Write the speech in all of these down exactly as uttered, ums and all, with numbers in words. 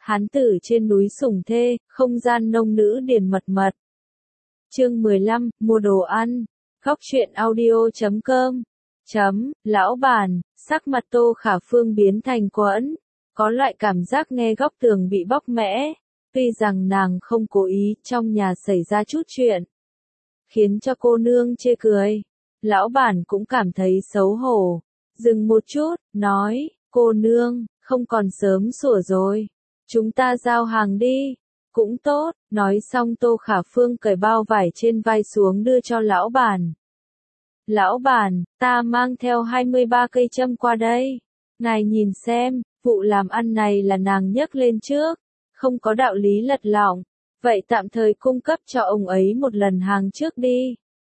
Hán tử trên núi sủng thê, không gian nông nữ điền mật mật. Chương mười lăm, mua đồ ăn. Góc truyện audio chấm com. Chấm, lão bản, sắc mặt Tô Khả Phương biến thành quẫn. Có loại cảm giác nghe góc tường bị bóc mẽ. Tuy rằng nàng không cố ý, trong nhà xảy ra chút chuyện. Khiến cho cô nương chê cười. Lão bản cũng cảm thấy xấu hổ. Dừng một chút, nói, cô nương, không còn sớm sủa rồi. Chúng ta giao hàng đi. Cũng tốt, nói xong Tô Khả Phương cởi bao vải trên vai xuống đưa cho lão bản. Lão bản, ta mang theo hai mươi ba cây châm qua đây. Ngài nhìn xem, vụ làm ăn này là nàng nhấc lên trước. Không có đạo lý lật lọng. Vậy tạm thời cung cấp cho ông ấy một lần hàng trước đi.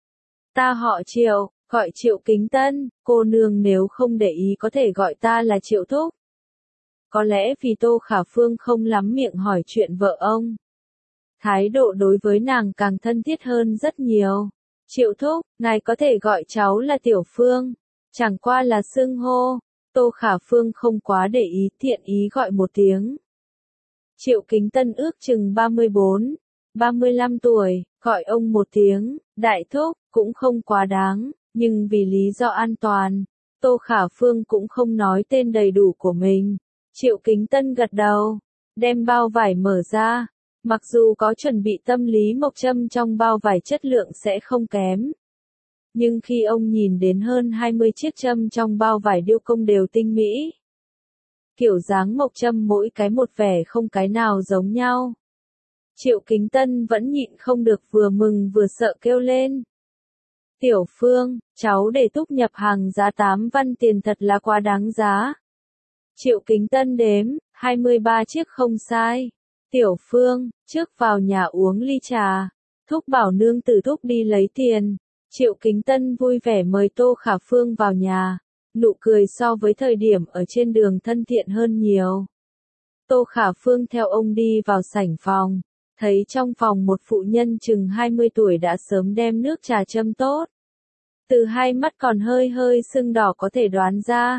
Ta họ Triệu, gọi Triệu Kính Tân, cô nương nếu không để ý có thể gọi ta là Triệu Thúc. Có lẽ vì Tô Khả Phương không lắm miệng hỏi chuyện vợ ông. Thái độ đối với nàng càng thân thiết hơn rất nhiều. Triệu Thúc, ngài có thể gọi cháu là Tiểu Phương. Chẳng qua là xưng hô. Tô Khả Phương không quá để ý, thiện ý gọi một tiếng. Triệu Kính Tân ước chừng ba mươi bốn, ba mươi lăm tuổi, gọi ông một tiếng, đại thúc, cũng không quá đáng, nhưng vì lý do an toàn, Tô Khả Phương cũng không nói tên đầy đủ của mình. Triệu Kính Tân gật đầu, đem bao vải mở ra, mặc dù có chuẩn bị tâm lý mộc châm trong bao vải chất lượng sẽ không kém. Nhưng khi ông nhìn đến hơn hai mươi chiếc châm trong bao vải điêu công đều tinh mỹ. Kiểu dáng mộc châm mỗi cái một vẻ không cái nào giống nhau. Triệu Kính Tân vẫn nhịn không được vừa mừng vừa sợ kêu lên. Tiểu Phương, cháu để Thúc nhập hàng giá tám văn tiền thật là quá đáng giá. Triệu Kính Tân đếm, hai mươi ba chiếc không sai. Tiểu Phương, trước vào nhà uống ly trà. Thúc bảo nương tử Thúc đi lấy tiền. Triệu Kính Tân vui vẻ mời Tô Khả Phương vào nhà. Nụ cười so với thời điểm ở trên đường thân thiện hơn nhiều. Tô Khả Phương theo ông đi vào sảnh phòng. Thấy trong phòng một phụ nhân chừng hai mươi tuổi đã sớm đem nước trà châm tốt. Từ hai mắt còn hơi hơi sưng đỏ có thể đoán ra.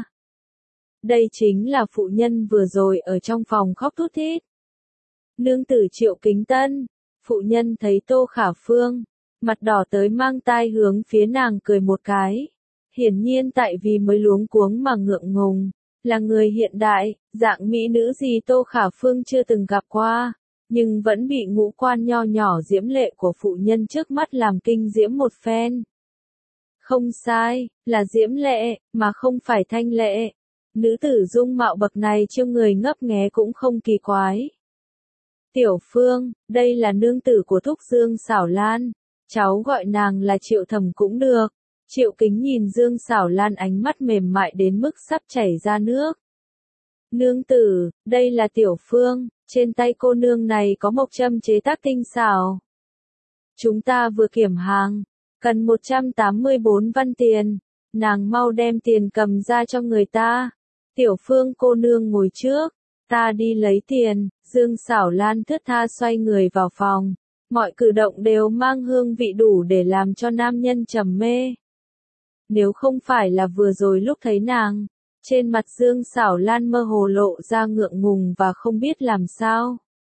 Đây chính là phụ nhân vừa rồi ở trong phòng khóc thút thít. Nương tử Triệu Kính Tân. Phụ nhân thấy Tô Khả Phương. Mặt đỏ tới mang tai hướng phía nàng cười một cái. Hiển nhiên tại vì mới luống cuống mà ngượng ngùng. Là người hiện đại, dạng mỹ nữ gì Tô Khả Phương chưa từng gặp qua. Nhưng vẫn bị ngũ quan nho nhỏ diễm lệ của phụ nhân trước mắt làm kinh diễm một phen. Không sai, là diễm lệ, mà không phải thanh lệ. Nữ tử dung mạo bậc này chiêu người ngấp nghé cũng không kỳ quái. Tiểu Phương, đây là nương tử của Thúc Dương Xảo Lan. Cháu gọi nàng là Triệu Thẩm cũng được. Triệu Kính nhìn Dương Xảo Lan ánh mắt mềm mại đến mức sắp chảy ra nước. Nương tử, đây là Tiểu Phương, trên tay cô nương này có mộc châm chế tác tinh xảo. Chúng ta vừa kiểm hàng, cần một trăm tám mươi bốn văn tiền, nàng mau đem tiền cầm ra cho người ta. Tiểu Phương cô nương ngồi trước, ta đi lấy tiền. Dương Xảo Lan thướt tha xoay người vào phòng, mọi cử động đều mang hương vị đủ để làm cho nam nhân trầm mê. Nếu không phải là vừa rồi lúc thấy nàng, trên mặt Dương Xảo Lan mơ hồ lộ ra ngượng ngùng và không biết làm sao.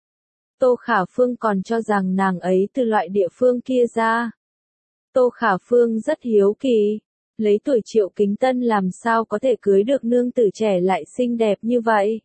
Tô Khả Phương còn cho rằng nàng ấy từ loại địa phương kia ra. Tô Khả Phương rất hiếu kỳ, lấy tuổi Triệu Kính Tân làm sao có thể cưới được nương tử trẻ lại xinh đẹp như vậy.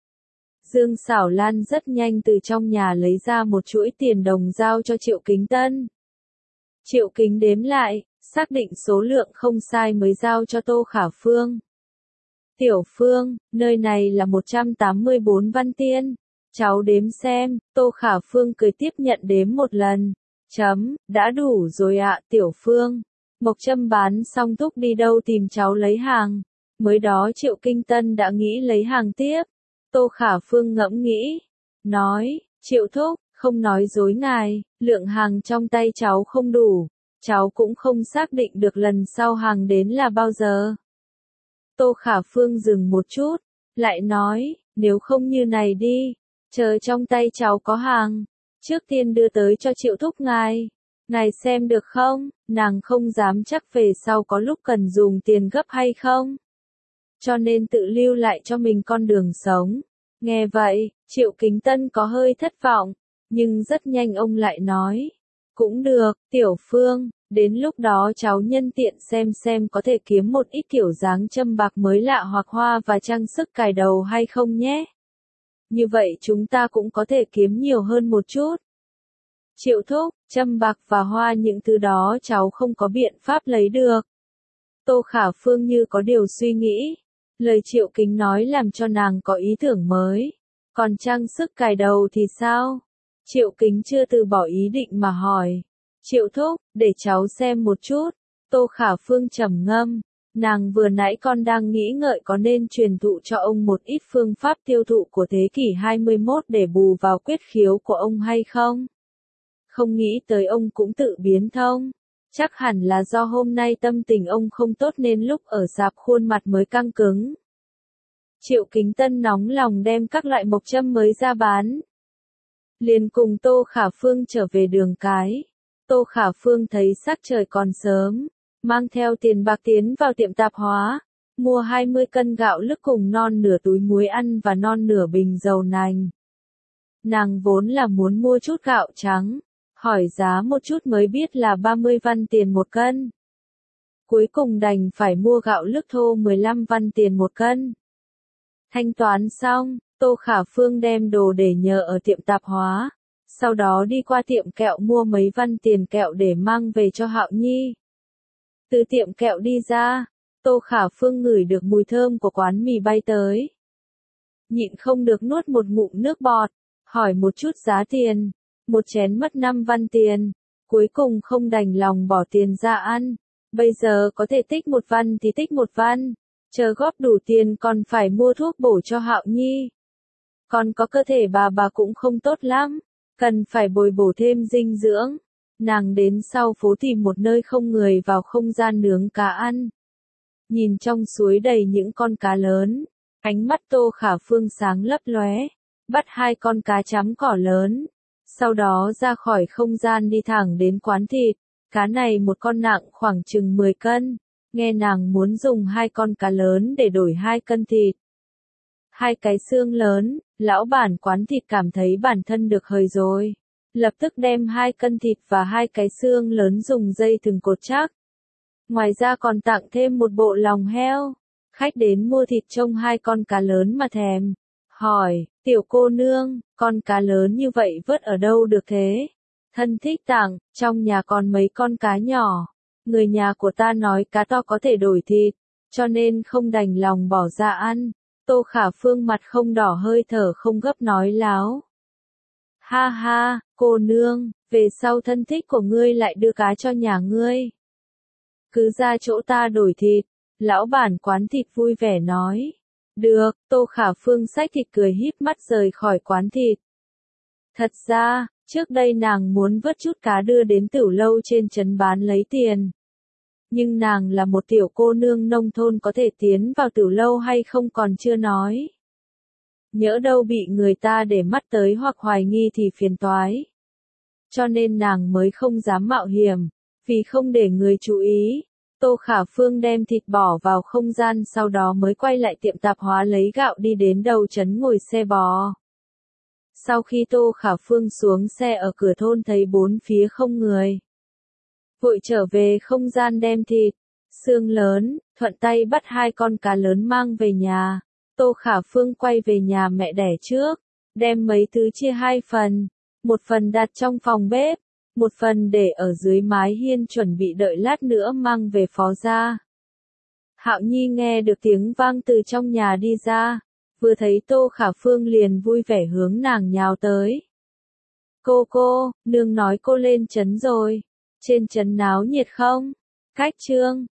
Dương Xảo Lan rất nhanh từ trong nhà lấy ra một chuỗi tiền đồng giao cho Triệu Kính Tân. Triệu Kính đếm lại, xác định số lượng không sai mới giao cho Tô Khả Phương. Tiểu Phương, nơi này là một trăm tám mươi bốn văn tiền. Cháu đếm xem. Tô Khả Phương cười tiếp nhận đếm một lần. Chấm, đã đủ rồi ạ Tiểu Phương. Mộc châm bán xong Thúc đi đâu tìm cháu lấy hàng. Mới đó Triệu Kính Tân đã nghĩ lấy hàng tiếp. Tô Khả Phương ngẫm nghĩ. Nói, Triệu Thúc, không nói dối ngài, lượng hàng trong tay cháu không đủ. Cháu cũng không xác định được lần sau hàng đến là bao giờ. Tô Khả Phương dừng một chút, lại nói, nếu không như này đi, chờ trong tay cháu có hàng, trước tiên đưa tới cho Triệu Thúc ngài. Ngài xem được không, nàng không dám chắc về sau có lúc cần dùng tiền gấp hay không. Cho nên tự lưu lại cho mình con đường sống. Nghe vậy, Triệu Kính Tân có hơi thất vọng, nhưng rất nhanh ông lại nói. Cũng được, Tiểu Phương, đến lúc đó cháu nhân tiện xem xem có thể kiếm một ít kiểu dáng châm bạc mới lạ hoặc hoa và trang sức cài đầu hay không nhé. Như vậy chúng ta cũng có thể kiếm nhiều hơn một chút. Triệu thúc, châm bạc và hoa những thứ đó cháu không có biện pháp lấy được. Tô Khả Phương như có điều suy nghĩ. Lời Triệu Kính nói làm cho nàng có ý tưởng mới. Còn trang sức cài đầu thì sao? Triệu Kính chưa từ bỏ ý định mà hỏi. Triệu thúc, để cháu xem một chút. Tô Khả Phương trầm ngâm. Nàng vừa nãy con đang nghĩ ngợi có nên truyền thụ cho ông một ít phương pháp tiêu thụ của thế kỷ hai mươi mốt để bù vào quyết khiếu của ông hay không? Không nghĩ tới ông cũng tự biến thông. Chắc hẳn là do hôm nay tâm tình ông không tốt nên lúc ở rạp khuôn mặt mới căng cứng. Triệu Kính Tân nóng lòng đem các loại mộc châm mới ra bán. Liền cùng Tô Khả Phương trở về đường cái. Tô Khả Phương thấy sắc trời còn sớm, mang theo tiền bạc tiến vào tiệm tạp hóa, mua hai mươi cân gạo lứt cùng non nửa túi muối ăn và non nửa bình dầu nành. Nàng vốn là muốn mua chút gạo trắng, hỏi giá một chút mới biết là ba mươi văn tiền một cân. Cuối cùng đành phải mua gạo lứt thô mười lăm văn tiền một cân. Thanh toán xong, Tô Khả Phương đem đồ để nhờ ở tiệm tạp hóa, sau đó đi qua tiệm kẹo mua mấy văn tiền kẹo để mang về cho Hạo Nhi. Từ tiệm kẹo đi ra, Tô Khả Phương ngửi được mùi thơm của quán mì bay tới. Nhịn không được nuốt một ngụm nước bọt, hỏi một chút giá tiền, một chén mất năm văn tiền, cuối cùng không đành lòng bỏ tiền ra ăn, bây giờ có thể tích một văn thì tích một văn, chờ góp đủ tiền còn phải mua thuốc bổ cho Hạo Nhi. Còn có cơ thể bà bà cũng không tốt lắm, cần phải bồi bổ thêm dinh dưỡng. Nàng đến sau phố tìm một nơi không người vào không gian nướng cá ăn. Nhìn trong suối đầy những con cá lớn, ánh mắt Tô Khả Phương sáng lấp lóe, bắt hai con cá chấm cỏ lớn. Sau đó ra khỏi không gian đi thẳng đến quán thịt, cá này một con nặng khoảng chừng mười cân, nghe nàng muốn dùng hai con cá lớn để đổi hai cân thịt. Hai cái xương lớn, lão bản quán thịt cảm thấy bản thân được hời rồi. Lập tức đem hai cân thịt và hai cái xương lớn dùng dây thừng cột chắc. Ngoài ra còn tặng thêm một bộ lòng heo. Khách đến mua thịt trông hai con cá lớn mà thèm. Hỏi, tiểu cô nương, con cá lớn như vậy vớt ở đâu được thế? Thân thích tặng, trong nhà còn mấy con cá nhỏ. Người nhà của ta nói cá to có thể đổi thịt, cho nên không đành lòng bỏ ra ăn. Tô Khả Phương mặt không đỏ hơi thở không gấp nói láo. Ha ha, cô nương, về sau thân thích của ngươi lại đưa cá cho nhà ngươi. Cứ ra chỗ ta đổi thịt, lão bản quán thịt vui vẻ nói. Được, Tô Khả Phương xách thịt cười híp mắt rời khỏi quán thịt. Thật ra, trước đây nàng muốn vớt chút cá đưa đến tửu lâu trên trấn bán lấy tiền. Nhưng nàng là một tiểu cô nương nông thôn có thể tiến vào tửu lâu hay không còn chưa nói. Nhỡ đâu bị người ta để mắt tới hoặc hoài nghi thì phiền toái. Cho nên nàng mới không dám mạo hiểm, vì không để người chú ý. Tô Khả Phương đem thịt bỏ vào không gian sau đó mới quay lại tiệm tạp hóa lấy gạo đi đến đầu trấn ngồi xe bò. Sau khi Tô Khả Phương xuống xe ở cửa thôn thấy bốn phía không người. Vội trở về không gian đem thịt, xương lớn, thuận tay bắt hai con cá lớn mang về nhà. Tô Khả Phương quay về nhà mẹ đẻ trước, đem mấy thứ chia hai phần, một phần đặt trong phòng bếp, một phần để ở dưới mái hiên chuẩn bị đợi lát nữa mang về phó gia. Hạo Nhi nghe được tiếng vang từ trong nhà đi ra, vừa thấy Tô Khả Phương liền vui vẻ hướng nàng nhào tới. Cô cô, nương nói cô lên trấn rồi, trên trấn náo nhiệt không? Cách trương,